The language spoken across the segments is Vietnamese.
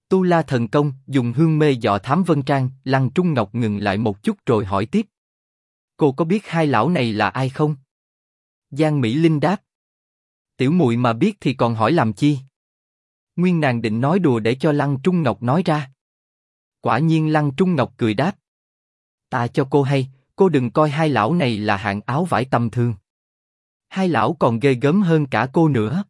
Tu La thần công, dùng hương mê dọ thám Vân Trang. Lăng Trung Ngọc ngừng lại một chút rồi hỏi tiếp. Cô có biết hai lão này là ai không? Giang Mỹ Linh đáp. Tiểu muội mà biết thì còn hỏi làm chi? Nguyên nàng định nói đùa để cho Lăng Trung Ngọc nói ra. Quả nhiên Lăng Trung Ngọc cười đáp. Ta cho cô hay, cô đừng coi hai lão này là hạng áo vải tầm thường. Hai lão còn ghê gớm hơn cả cô nữa.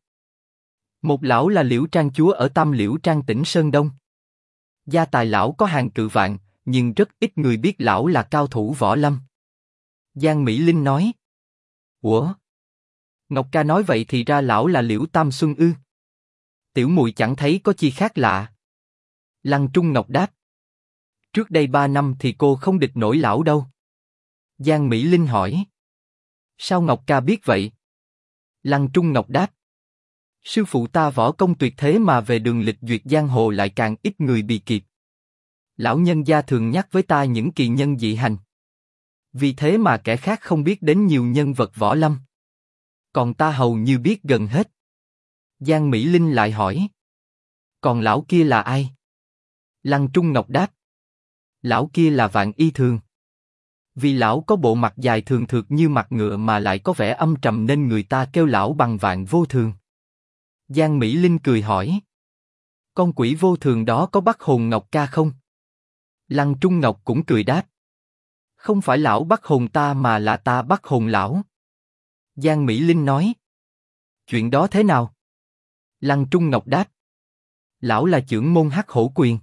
Một lão là Liễu Trang chúa ở Tam Liễu Trang tỉnh Sơn Đông. Gia tài lão có hàng cự vạn, nhưng rất ít người biết lão là cao thủ võ lâm. Giang Mỹ Linh nói. Ủa? Ngọc ca nói vậy thì ra lão là Liễu Tam Xuân ư? Tiểu muội chẳng thấy có chi khác lạ. Lăng Trung Ngọc đáp. Trước đây 3 năm thì cô không địch nổi lão đâu. Giang Mỹ Linh hỏi. Sao Ngọc ca biết vậy? Lăng Trung Ngọc đáp. Sư phụ ta võ công tuyệt thế mà về đường lịch duyệt giang hồ lại càng ít người bị kịp. Lão nhân gia thường nhắc với ta những kỳ nhân dị hành. Vì thế mà kẻ khác không biết đến nhiều nhân vật võ lâm. Còn ta hầu như biết gần hết. Giang Mỹ Linh lại hỏi. Còn lão kia là ai? Lăng Trung Ngọc đáp. Lão kia là Vạn Y Thường. Vì lão có bộ mặt dài thường thượt như mặt ngựa mà lại có vẻ âm trầm nên người ta kêu lão bằng Vạn Vô Thường. Giang Mỹ Linh cười hỏi. Con quỷ vô thường đó có bắt hồn Ngọc ca không? Lăng Trung Ngọc cũng cười đáp. Không phải lão bắt hồn ta mà là ta bắt hồn lão. Giang Mỹ Linh nói. Chuyện đó thế nào? Lăng Trung Ngọc đáp. Lão là chưởng môn Hắc Hổ Quyền.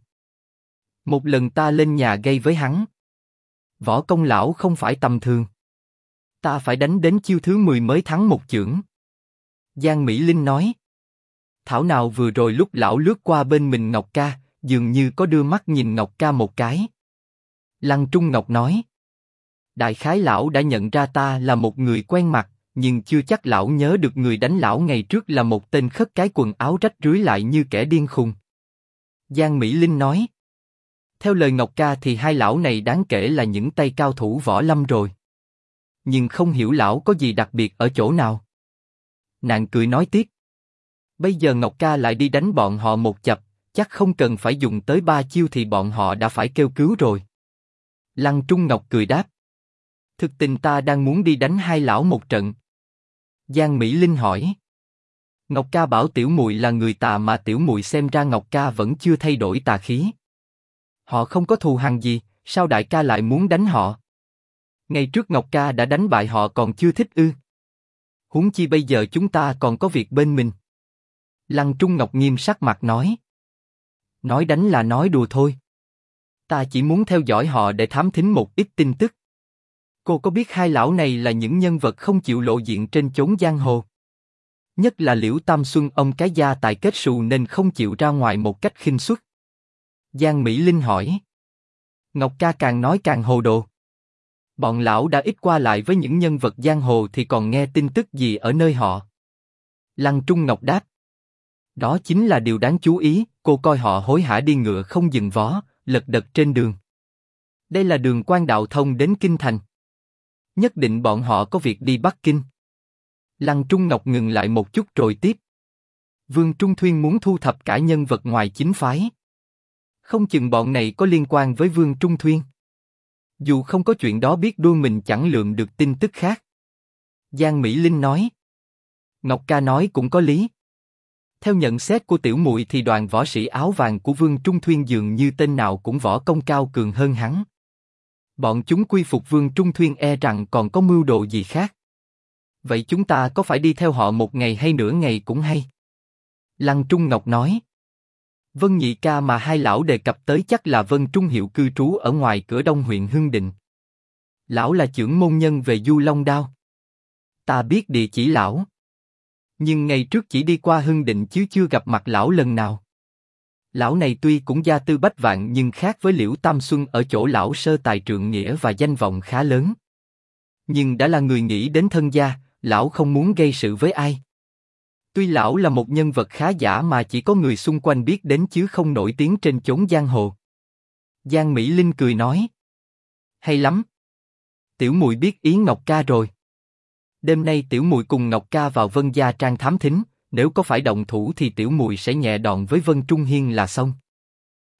Một lần ta lên nhà gây với hắn. Võ công lão không phải tầm thường. Ta phải đánh đến chiêu thứ 10 mới thắng một chưởng. Giang Mỹ Linh nói. Thảo nào vừa rồi lúc lão lướt qua bên mình Ngọc ca, dường như có đưa mắt nhìn Ngọc ca một cái. Lăng Trung Ngọc nói. Đại khái lão đã nhận ra ta là một người quen mặt, nhưng chưa chắc lão nhớ được người đánh lão ngày trước là một tên khất cái quần áo rách rưới lại như kẻ điên khùng. Giang Mỹ Linh nói. Theo lời Ngọc ca thì hai lão này đáng kể là những tay cao thủ võ lâm rồi. Nhưng không hiểu lão có gì đặc biệt ở chỗ nào. Nàng cười nói tiếp. Bây giờ Ngọc ca lại đi đánh bọn họ một chập, chắc không cần phải dùng tới 3 chiêu thì bọn họ đã phải kêu cứu rồi. Lăng Trung Ngọc cười đáp. Thực tình ta đang muốn đi đánh hai lão một trận. Giang Mỹ Linh hỏi. Ngọc ca bảo tiểu muội là người tà mà tiểu muội xem ra Ngọc ca vẫn chưa thay đổi tà khí. Họ không có thù hằn gì, sao đại ca lại muốn đánh họ? Ngày trước Ngọc ca đã đánh bại họ còn chưa thích ư? Huống chi bây giờ chúng ta còn có việc bên mình. Lăng Trung Ngọc nghiêm sắc mặt nói. Nói đánh là nói đùa thôi. Ta chỉ muốn theo dõi họ để thám thính một ít tin tức. Cô có biết hai lão này là những nhân vật không chịu lộ diện trên chốn giang hồ? Nhất là Liễu Tam Xuân, ông cái gia tài kết xù nên không chịu ra ngoài một cách khinh suất. Giang Mỹ Linh hỏi. Ngọc ca càng nói càng hồ đồ. Bọn lão đã ít qua lại với những nhân vật giang hồ thì còn nghe tin tức gì ở nơi họ? Lăng Trung Ngọc đáp. Đó chính là điều đáng chú ý, cô coi họ hối hả đi ngựa không dừng vó, lật đật trên đường. Đây là đường quan đạo thông đến Kinh Thành. Nhất định bọn họ có việc đi Bắc Kinh. Lăng Trung Ngọc ngừng lại một chút rồi tiếp. Vương Trung Thuyên muốn thu thập cả nhân vật ngoài chính phái. Không chừng bọn này có liên quan với Vương Trung Thuyên. Dù không có chuyện đó biết đôi mình chẳng lượm được tin tức khác. Giang Mỹ Linh nói. Ngọc ca nói cũng có lý. Theo nhận xét của tiểu muội thì đoàn võ sĩ áo vàng của Vương Trung Thuyên dường như tên nào cũng võ công cao cường hơn hắn. Bọn chúng quy phục Vương Trung Thuyên e rằng còn có mưu đồ gì khác. Vậy chúng ta có phải đi theo họ một ngày hay nửa ngày cũng hay? Lăng Trung Ngọc nói. Vân nhị ca mà hai lão đề cập tới chắc là Vân Trung Hiệu cư trú ở ngoài cửa đông huyện Hưng Định. Lão là chưởng môn nhân về Du Long Đao. Ta biết địa chỉ lão. Nhưng ngày trước chỉ đi qua Hưng Định chứ chưa gặp mặt lão lần nào. Lão này tuy cũng gia tư bách vạn nhưng khác với Liễu Tam Xuân ở chỗ lão sơ tài trượng nghĩa và danh vọng khá lớn. Nhưng đã là người nghĩ đến thân gia, lão không muốn gây sự với ai. Tuy lão là một nhân vật khá giả mà chỉ có người xung quanh biết đến chứ không nổi tiếng trên chốn giang hồ. Giang Mỹ Linh cười nói. Hay lắm. Tiểu muội biết ý Ngọc ca rồi. Đêm nay tiểu muội cùng Ngọc ca vào Vân Gia Trang thám thính, nếu có phải động thủ thì tiểu muội sẽ nhẹ đòn với Vân Trung Hiên là xong.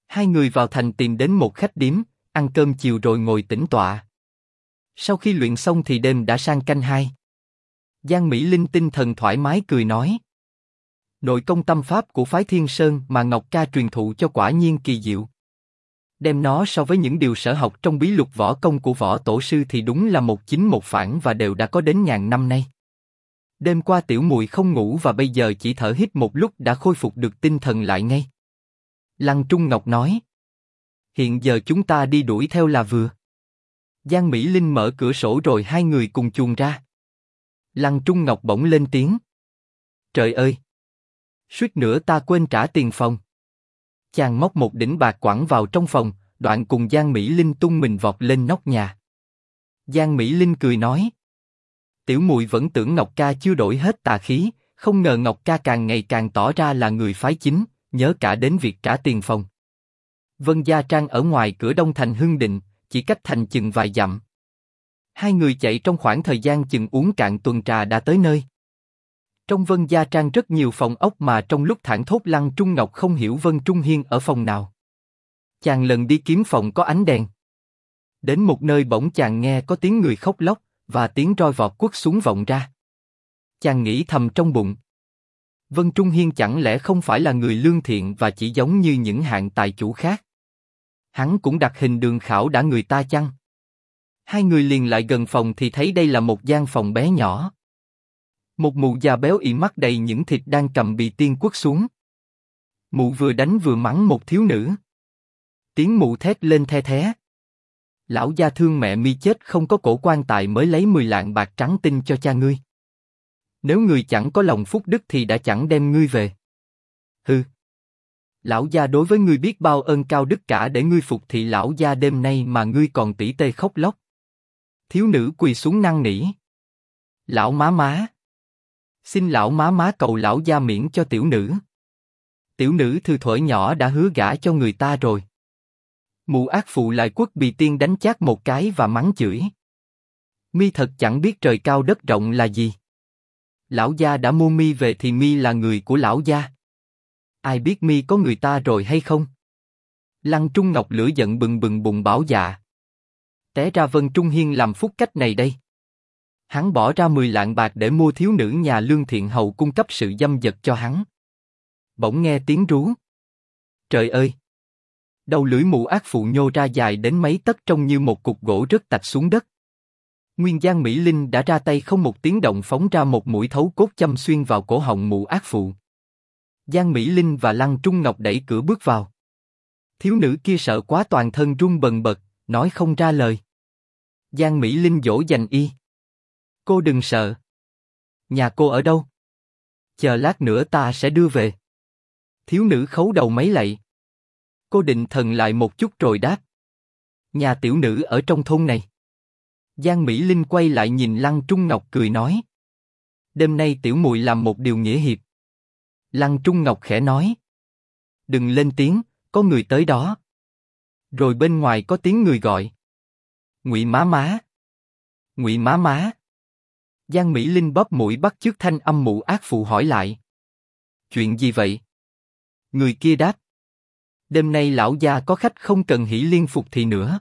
Hai người vào thành tìm đến một khách điếm, ăn cơm chiều rồi ngồi tĩnh tọa. Sau khi luyện xong thì đêm đã sang canh 2. Giang Mỹ Linh tinh thần thoải mái cười nói. Nội công tâm pháp của phái Thiên Sơn mà Ngọc Ca truyền thụ cho quả nhiên kỳ diệu. Đem nó so với những điều sở học trong bí lục võ công của võ tổ sư thì đúng là một chính một phản và đều đã có đến ngàn năm nay. Đêm qua tiểu muội không ngủ và bây giờ chỉ thở hít một lúc đã khôi phục được tinh thần lại ngay. Lăng Trung Ngọc nói. Hiện giờ chúng ta đi đuổi theo là vừa. Giang Mỹ Linh mở cửa sổ rồi hai người cùng chuồn ra. Lăng Trung Ngọc bỗng lên tiếng. Trời ơi! Suýt nữa ta quên trả tiền phòng. Chàng móc một đỉnh bạc quẳng vào trong phòng, đoạn cùng Giang Mỹ Linh tung mình vọt lên nóc nhà. Giang Mỹ Linh cười nói. Tiểu muội vẫn tưởng Ngọc Ca chưa đổi hết tà khí, không ngờ Ngọc Ca càng ngày càng tỏ ra là người phái chính, nhớ cả đến việc trả tiền phòng. Vân Gia Trang ở ngoài cửa đông thành Hưng Định, chỉ cách thành chừng vài dặm. Hai người chạy trong khoảng thời gian chừng uống cạn tuần trà đã tới nơi. Trong Vân Gia Trang rất nhiều phòng ốc mà trong lúc thảng thốt Lăng Trung Ngọc không hiểu Vân Trung Hiên ở phòng nào. Chàng lần đi kiếm phòng có ánh đèn. Đến một nơi bỗng chàng nghe có tiếng người khóc lóc, và tiếng roi vọt quất xuống vọng ra. Chàng nghĩ thầm trong bụng. Vân Trung Hiên chẳng lẽ không phải là người lương thiện và chỉ giống như những hạng tài chủ khác? Hắn cũng đặt hình Đường Khảo đã người ta chăng? Hai người liền lại gần phòng thì thấy đây là một gian phòng bé nhỏ. Một mụ già béo ị mắt đầy những thịt đang cầm bì tiên quất xuống. Mụ vừa đánh vừa mắng một thiếu nữ. Tiếng mụ thét lên the thé. Lão gia thương mẹ mi chết không có cổ quan tài mới lấy 10 lạng bạc trắng tinh cho cha ngươi. Nếu ngươi chẳng có lòng phúc đức thì đã chẳng đem ngươi về. Hừ. Lão gia đối với ngươi biết bao ơn cao đức cả để ngươi phục thị lão gia đêm nay mà ngươi còn tỉ tê khóc lóc. Thiếu nữ quỳ xuống năn nỉ. Lão má má. Xin lão má má cầu lão gia miễn cho tiểu nữ. Tiểu nữ thư thuở nhỏ đã hứa gả cho người ta rồi. Mụ ác phụ lại quất bì tiên đánh chát một cái và mắng chửi. Mi thật chẳng biết trời cao đất rộng là gì. Lão gia đã mua mi về thì mi là người của lão gia. Ai biết mi có người ta rồi hay không? Lăng Trung Ngọc lửa giận bừng bừng bùng bảo dạ. Té ra Vân Trung Hiên làm phúc cách này đây. Hắn bỏ ra 10 lạng bạc để mua thiếu nữ nhà lương thiện hầu cung cấp sự dâm dật cho hắn. Bỗng nghe tiếng rú. Trời ơi! Đầu lưỡi mụ ác phụ nhô ra dài đến mấy tấc trông như một cục gỗ rớt tạch xuống đất. Nguyên Giang Mỹ Linh đã ra tay không một tiếng động phóng ra một mũi thấu cốt châm xuyên vào cổ họng mụ ác phụ. Giang Mỹ Linh và Lăng Trung Ngọc đẩy cửa bước vào. Thiếu nữ kia sợ quá toàn thân run bần bật, nói không ra lời. Giang Mỹ Linh dỗ dành y. Cô đừng sợ. Nhà cô ở đâu? Chờ lát nữa ta sẽ đưa về. Thiếu nữ khấu đầu mấy lạy. Cô định thần lại một chút rồi đáp. Nhà tiểu nữ ở trong thôn này. Giang Mỹ Linh quay lại nhìn Lăng Trung Ngọc cười nói. Đêm nay tiểu muội làm một điều nghĩa hiệp. Lăng Trung Ngọc khẽ nói. Đừng lên tiếng, có người tới đó. Rồi bên ngoài có tiếng người gọi. Ngụy má má. Ngụy má má. Giang Mỹ Linh bóp mũi bắt chước thanh âm mụ ác phụ hỏi lại. Chuyện gì vậy? Người kia đáp. Đêm nay lão gia có khách không cần hỷ liên phục thì nữa.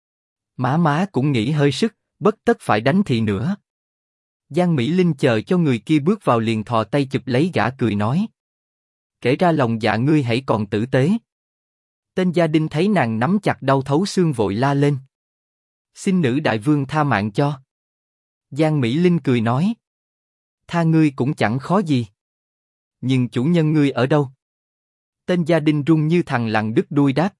Má má cũng nghĩ hơi sức, bất tất phải đánh thì nữa. Giang Mỹ Linh chờ cho người kia bước vào liền thò tay chụp lấy gã cười nói. Kể ra lòng dạ ngươi hãy còn tử tế. Tên gia đình thấy nàng nắm chặt đau thấu xương vội la lên. Xin nữ đại vương tha mạng cho. Giang Mỹ Linh cười nói. Tha ngươi cũng chẳng khó gì. Nhưng chủ nhân ngươi ở đâu? Tên gia đình run như thằng lằn đứt đuôi đáp.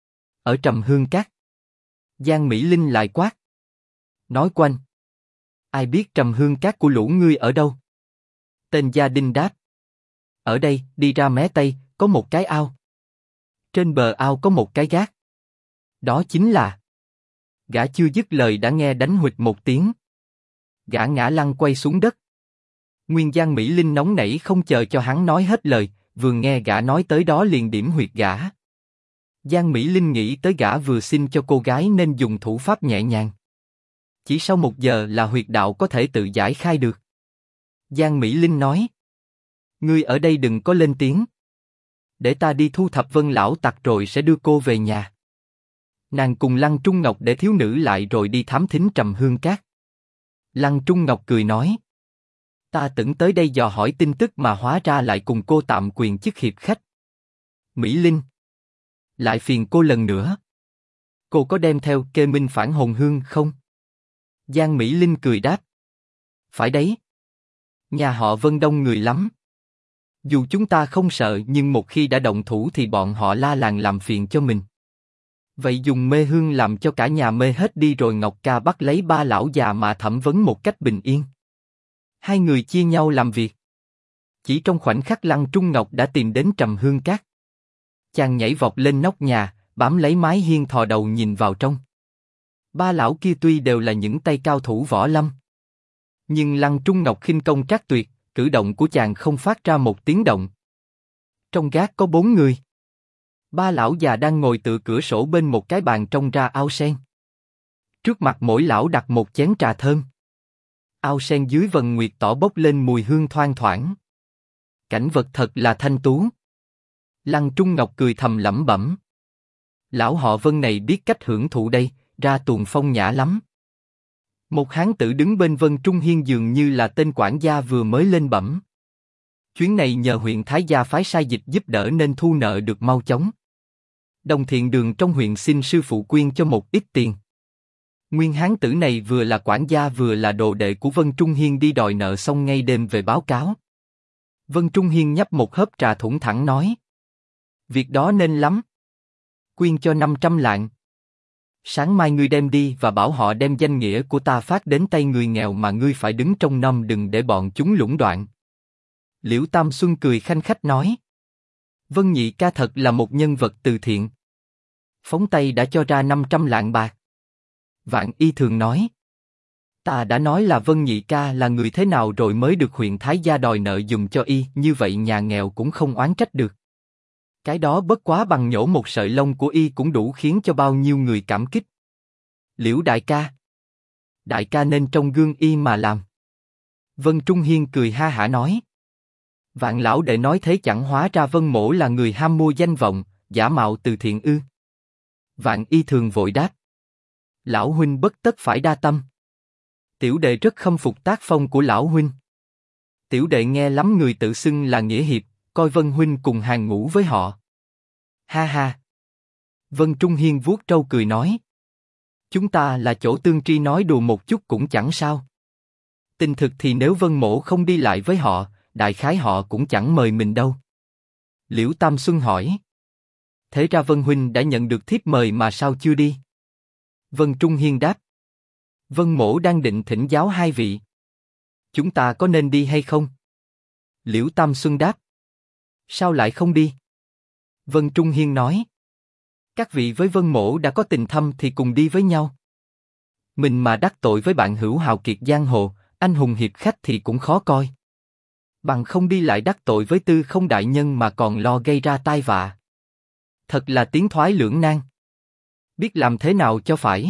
Ở Trầm Hương Các. Giang Mỹ Linh lại quát. Nói quanh. Ai biết Trầm Hương Các của lũ ngươi ở đâu? Tên gia đình đáp. Ở đây, đi ra mé tây, có một cái ao. Trên bờ ao có một cái gác. Đó chính là... Gã chưa dứt lời đã nghe đánh huỵch một tiếng. Gã ngã lăn quay xuống đất. Nguyên Giang Mỹ Linh nóng nảy không chờ cho hắn nói hết lời, vừa nghe gã nói tới đó liền điểm huyệt gã. Giang Mỹ Linh nghĩ tới gã vừa xin cho cô gái nên dùng thủ pháp nhẹ nhàng. Chỉ sau 1 giờ là huyệt đạo có thể tự giải khai được. Giang Mỹ Linh nói. Ngươi ở đây đừng có lên tiếng. Để ta đi thu thập Vân lão tặc rồi sẽ đưa cô về nhà. Nàng cùng Lăng Trung Ngọc để thiếu nữ lại rồi đi thám thính Trầm Hương Cát. Lăng Trung Ngọc cười nói: Ta tưởng tới đây dò hỏi tin tức mà hóa ra lại cùng cô tạm quyền chức hiệp khách. Mỹ Linh, lại phiền cô lần nữa. Cô có đem theo kê minh phản hồn hương không? Giang Mỹ Linh cười đáp: Phải đấy. Nhà họ Vân đông người lắm. Dù chúng ta không sợ nhưng một khi đã động thủ thì bọn họ la làng làm phiền cho mình. Vậy dùng mê hương làm cho cả nhà mê hết đi rồi Ngọc Ca bắt lấy ba lão già mà thẩm vấn một cách bình yên. Hai người chia nhau làm việc. Chỉ trong khoảnh khắc Lăng Trung Ngọc đã tìm đến Trầm Hương Cát. Chàng nhảy vọt lên nóc nhà, bám lấy mái hiên thò đầu nhìn vào trong. Ba lão kia tuy đều là những tay cao thủ võ lâm, nhưng Lăng Trung Ngọc khinh công trác tuyệt, cử động của chàng không phát ra một tiếng động. Trong gác có 4 người. Ba lão già đang ngồi tựa cửa sổ bên một cái bàn trông ra ao sen. Trước mặt mỗi lão đặt một chén trà thơm. Ao sen dưới vầng nguyệt tỏ bốc lên mùi hương thoang thoảng. Cảnh vật thật là thanh tú. Lăng Trung Ngọc cười thầm lẩm bẩm: Lão họ Vân này biết cách hưởng thụ đây, ra tuồng phong nhã lắm. Một hán tử đứng bên Vân Trung Hiên dường như là tên quản gia vừa mới lên bẩm. Chuyến này nhờ huyện Thái Gia phái sai dịch giúp đỡ nên thu nợ được mau chóng. Đồng Thiện Đường trong huyện xin sư phụ quyên cho một ít tiền. Nguyên hán tử này vừa là quản gia vừa là đồ đệ của Vân Trung Hiên đi đòi nợ xong ngay đêm về báo cáo. Vân Trung Hiên nhấp một hớp trà thủng thẳng nói: Việc đó nên lắm. Quyên cho 500 lạng. Sáng mai ngươi đem đi và bảo họ đem danh nghĩa của ta phát đến tay người nghèo mà ngươi phải đứng trong năm đừng để bọn chúng lũng đoạn. Liễu Tam Xuân cười khanh khách nói: Vân nhị ca thật là một nhân vật từ thiện. Phóng tay đã cho ra 500 lạng bạc. Vạn Y thường nói: Ta đã nói là Vân nhị ca là người thế nào rồi mới được huyện Thái Gia đòi nợ dùm cho y, như vậy nhà nghèo cũng không oán trách được. Cái đó bất quá bằng nhổ một sợi lông của y cũng đủ khiến cho bao nhiêu người cảm kích. Liễu đại ca nên trong gương y mà làm. Vân Trung Hiên cười ha hả nói: Vạn lão đệ nói thế chẳng hóa ra Vân mỗ là người ham mua danh vọng, giả mạo từ thiện ư? Vạn Y thường vội đáp: Lão huynh bất tất phải đa tâm. Tiểu đệ rất khâm phục tác phong của lão huynh. Tiểu đệ nghe lắm người tự xưng là nghĩa hiệp, coi Vân huynh cùng hàng ngũ với họ. Ha ha. Vân Trung Hiên vuốt râu cười nói: Chúng ta là chỗ tương tri, nói đùa một chút cũng chẳng sao. Tình thực thì nếu Vân mỗ không đi lại với họ, đại khái họ cũng chẳng mời mình đâu. Liễu Tam Xuân hỏi: Thế ra Vân huynh đã nhận được thiếp mời mà sao chưa đi? Vân Trung Hiên đáp: Vân mỗ đang định thỉnh giáo hai vị. Chúng ta có nên đi hay không? Liễu Tam Xuân đáp: Sao lại không đi? Vân Trung Hiên nói: Các vị với Vân mỗ đã có tình thâm thì cùng đi với nhau. Mình mà đắc tội với bạn hữu hào kiệt giang hồ, anh hùng hiệp khách thì cũng khó coi. Bằng không đi lại đắc tội với Tư Không đại nhân mà còn lo gây ra tai vạ. Thật là tiến thoái lưỡng nan. Biết làm thế nào cho phải.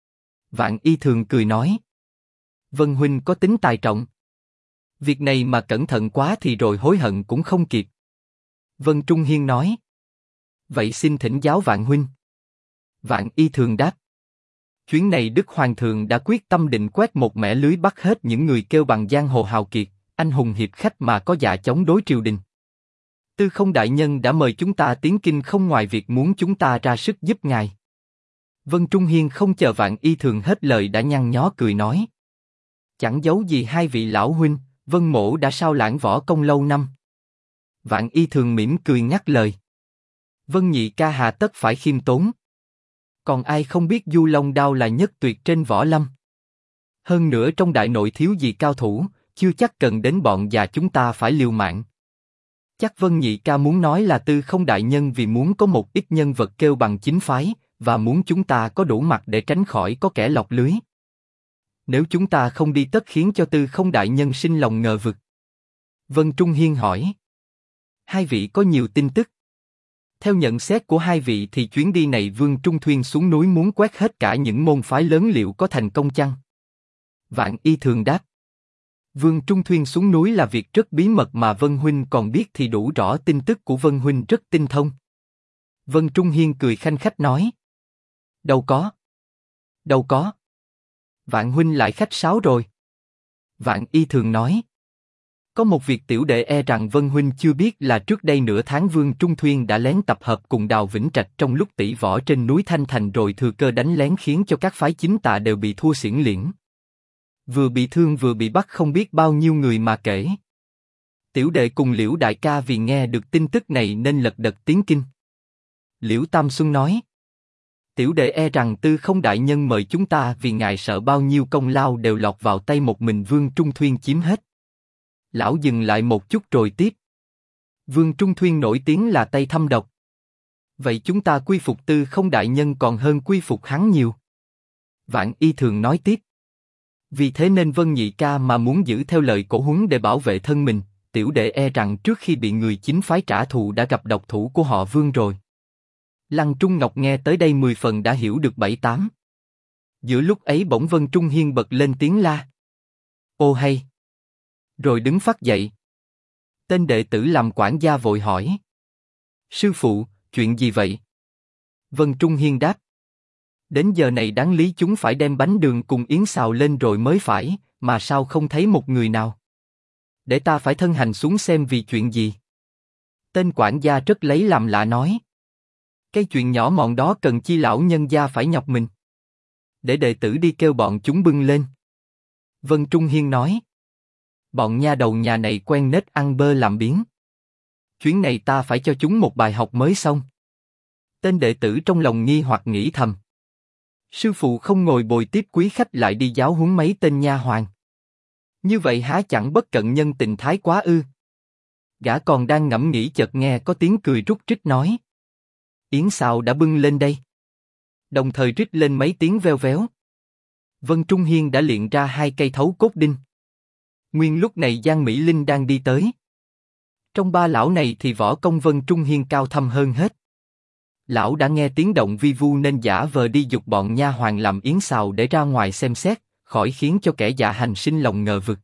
Vạn Y thường cười nói: Vân huynh có tính tài trọng. Việc này mà cẩn thận quá thì rồi hối hận cũng không kịp. Vân Trung Hiên nói: Vậy xin thỉnh giáo Vạn huynh. Vạn Y thường đáp: Chuyến này Đức Hoàng thượng đã quyết tâm định quét một mẻ lưới bắt hết những người kêu bằng giang hồ hào kiệt, anh hùng hiệp khách mà có dạ chống đối triều đình. Tư Không đại nhân đã mời chúng ta tiến kinh không ngoài việc muốn chúng ta ra sức giúp ngài. Vân Trung Hiên không chờ Vạn Y thường hết lời đã nhăn nhó cười nói: Chẳng giấu gì hai vị lão huynh, Vân mỗ đã sao lãng võ công lâu năm. Vạn Y thường mỉm cười ngắt lời: Vân nhị ca hà tất phải khiêm tốn. Còn ai không biết Du Long đao là nhất tuyệt trên võ lâm. Hơn nữa trong đại nội thiếu gì cao thủ, chưa chắc cần đến bọn già chúng ta phải liều mạng. Chắc Vân nhị ca muốn nói là Tư Không đại nhân vì muốn có một ít nhân vật kêu bằng chính phái, và muốn chúng ta có đủ mặt để tránh khỏi có kẻ lọt lưới. Nếu chúng ta không đi tất khiến cho Tư Không đại nhân sinh lòng ngờ vực. Vân Trung Hiên hỏi: Hai vị có nhiều tin tức. Theo nhận xét của hai vị thì chuyến đi này Vương Trung Thuyên xuống núi muốn quét hết cả những môn phái lớn liệu có thành công chăng? Vạn Y thường đáp: Vương Trung Thuyên xuống núi là việc rất bí mật mà Vân Huynh còn biết thì đủ rõ, tin tức của Vân Huynh rất tinh thông. Vân Trung Hiên cười khanh khách nói. Đâu có. Đâu có. Vạn Huynh lại khách sáo rồi. Vạn Y thường nói. Có một việc tiểu đệ e rằng Vân Huynh chưa biết là trước đây nửa tháng Vương Trung Thuyên đã lén tập hợp cùng Đào Vĩnh Trạch trong lúc tỷ võ trên núi Thanh Thành, rồi thừa cơ đánh lén khiến cho các phái chính tà đều bị thua xiển liễn. Vừa bị thương vừa bị bắt không biết bao nhiêu người mà kể. Tiểu đệ cùng Liễu đại ca vì nghe được tin tức này nên lật đật tiến kinh. Liễu Tam Xuân nói. Tiểu đệ e rằng Tư Không đại nhân mời chúng ta vì ngài sợ bao nhiêu công lao đều lọt vào tay một mình Vương Trung Thuyên chiếm hết. Lão dừng lại một chút rồi tiếp. Vương Trung Thuyên nổi tiếng là tay thâm độc. Vậy chúng ta quy phục Tư Không đại nhân còn hơn quy phục hắn nhiều. Vạn Y thường nói tiếp. Vì thế nên Vân nhị ca mà muốn giữ theo lời cổ huấn để bảo vệ thân mình, tiểu đệ e rằng trước khi bị người chính phái trả thù đã gặp độc thủ của họ Vương rồi. Lăng Trung Ngọc nghe tới đây 10 phần đã hiểu được 7-8. Giữa lúc ấy bỗng Vân Trung Hiên bật lên tiếng la. Ô hay! Rồi đứng phắt dậy. Tên đệ tử làm quản gia vội hỏi. Sư phụ, chuyện gì vậy? Vân Trung Hiên đáp. Đến giờ này đáng lý chúng phải đem bánh đường cùng yến xào lên rồi mới phải, mà sao không thấy một người nào? Để ta phải thân hành xuống xem vì chuyện gì. Tên quản gia rất lấy làm lạ nói. Cái chuyện nhỏ mọn đó cần chi lão nhân gia phải nhọc mình. Để đệ tử đi kêu bọn chúng bưng lên. Vân Trung Hiên nói. Bọn nha đầu nhà này quen nết ăn bơ làm biếng. Chuyến này ta phải cho chúng một bài học mới xong. Tên đệ tử trong lòng nghi hoặc nghĩ thầm. Sư phụ không ngồi bồi tiếp quý khách lại đi giáo huấn mấy tên nha hoàn. Như vậy há chẳng bất cận nhân tình thái quá ư? Gã còn đang ngẫm nghĩ chợt nghe có tiếng cười rúc rích nói. Yến xào đã bưng lên đây. Đồng thời rít lên mấy tiếng veo véo. Vân Trung Hiên đã luyện ra 2 cây thấu cốt đinh. Nguyên lúc này Giang Mỹ Linh đang đi tới. Trong ba lão này thì võ công Vân Trung Hiên cao thâm hơn hết. Lão đã nghe tiếng động vi vu nên giả vờ đi giục bọn nha hoàn làm yến xào để ra ngoài xem xét, khỏi khiến cho kẻ dạ hành sinh lòng ngờ vực.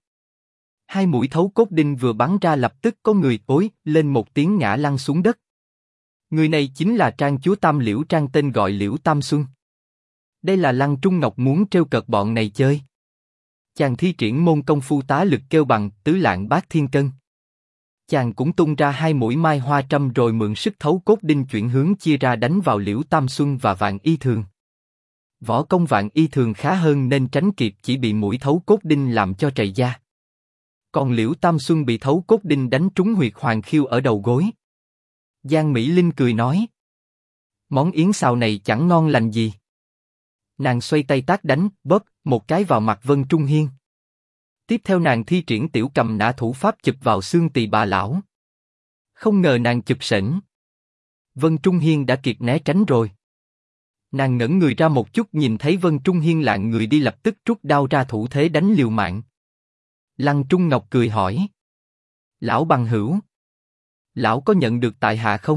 2 mũi thấu cốt đinh vừa bắn ra lập tức có người ối lên một tiếng ngã lăn xuống đất. Người này chính là trang chúa Tam Liễu Trang, tên gọi Liễu Tam Xuân. Đây là Lăng Trung Ngọc muốn trêu cợt bọn này chơi. Chàng thi triển môn công phu tá lực kêu bằng tứ lạng bát thiên cân. Chàng cũng tung ra 2 mũi mai hoa trâm rồi mượn sức thấu cốt đinh chuyển hướng chia ra đánh vào Liễu Tam Xuân và Vạn Y Thường. Võ công Vạn Y Thường khá hơn nên tránh kịp, chỉ bị mũi thấu cốt đinh làm cho trầy da. Còn Liễu Tam Xuân bị thấu cốt đinh đánh trúng huyệt hoàng khiêu ở đầu gối. Giang Mỹ Linh cười nói. Món yến xào này chẳng ngon lành gì. Nàng xoay tay tát đánh, bóp một cái vào mặt Vân Trung Hiên. Tiếp theo nàng thi triển tiểu cầm nã thủ pháp chụp vào xương tỳ bà lão. Không ngờ nàng chụp sễn. Vân Trung Hiên đã kịp né tránh rồi. Nàng ngẩng người ra một chút nhìn thấy Vân Trung Hiên lạng người đi, lập tức rút đao ra thủ thế đánh liều mạng. Lăng Trung Ngọc cười hỏi. Lão bằng hữu, lão có nhận được tại hạ không?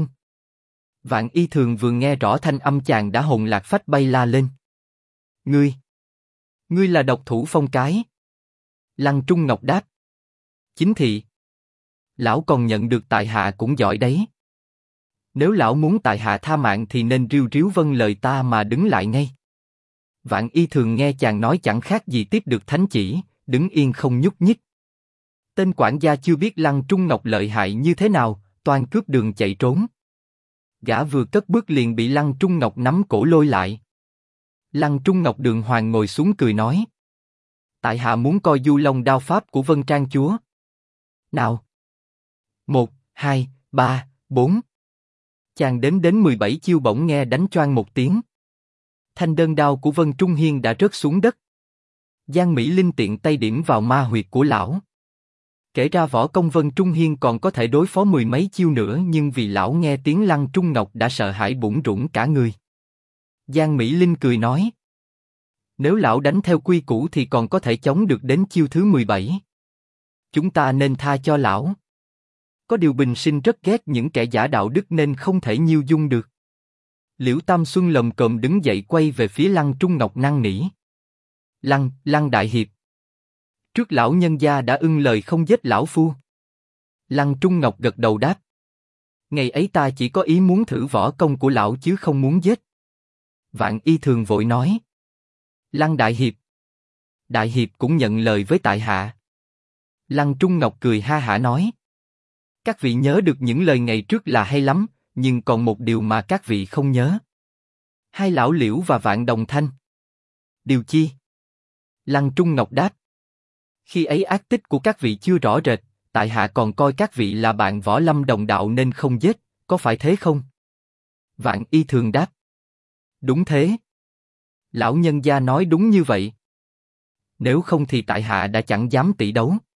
Vạn Y Thường vừa nghe rõ thanh âm chàng đã hồn lạc phách bay la lên. Ngươi là độc thủ Phong Cái. Lăng Trung Ngọc đáp. Chính thị. Lão còn nhận được tại hạ cũng giỏi đấy. Nếu lão muốn tại hạ tha mạng thì nên riu riu vâng lời ta mà đứng lại ngay. Vạn Y Thường nghe chàng nói chẳng khác gì tiếp được thánh chỉ, đứng yên không nhúc nhích. Tên quản gia chưa biết Lăng Trung Ngọc lợi hại như thế nào, toan cướp đường chạy trốn. Gã vừa cất bước liền bị Lăng Trung Ngọc nắm cổ lôi lại. Lăng Trung Ngọc đường hoàng ngồi xuống cười nói. Tại hạ muốn coi Du Long đao pháp của Vân Trang chúa. Nào. 1, 2, 3, 4. Chàng đếm đến 17 chiêu bỗng nghe đánh choang một tiếng. Thanh đơn đao của Vân Trung Hiên đã rớt xuống đất. Giang Mỹ Linh tiện tay điểm vào ma huyệt của lão. Kể ra võ công Vân Trung Hiên còn có thể đối phó 10 mấy chiêu nữa, nhưng vì lão nghe tiếng Lăng Trung Ngọc đã sợ hãi bủn rủn cả người. Giang Mỹ Linh cười nói. Nếu lão đánh theo quy củ thì còn có thể chống được đến chiêu thứ 17. Chúng ta nên tha cho lão. Có điều Bình Sinh rất ghét những kẻ giả đạo đức nên không thể nhiêu dung được. Liễu Tam Xuân lồm cồm đứng dậy quay về phía Lăng Trung Ngọc năn nỉ. Lăng đại hiệp. trước lão nhân gia đã ưng lời không giết lão phu. Lăng Trung Ngọc gật đầu đáp. Ngày ấy ta chỉ có ý muốn thử võ công của lão chứ không muốn giết. Vạn Y Thường vội nói. Lăng Đại Hiệp. Đại Hiệp cũng nhận lời với tại hạ. Lăng Trung Ngọc cười ha hả nói. Các vị nhớ được những lời ngày trước là hay lắm, nhưng còn một điều mà các vị không nhớ. Hai lão Liễu và Vạn Đồng Thanh. Điều chi? Lăng Trung Ngọc đáp. Khi ấy ác tích của các vị chưa rõ rệt, tại hạ còn coi các vị là bạn võ lâm đồng đạo nên không giết, có phải thế không? Vạn Y Thường đáp. Đúng thế. Lão nhân gia nói đúng như vậy. Nếu không thì tại hạ đã chẳng dám tỷ đấu.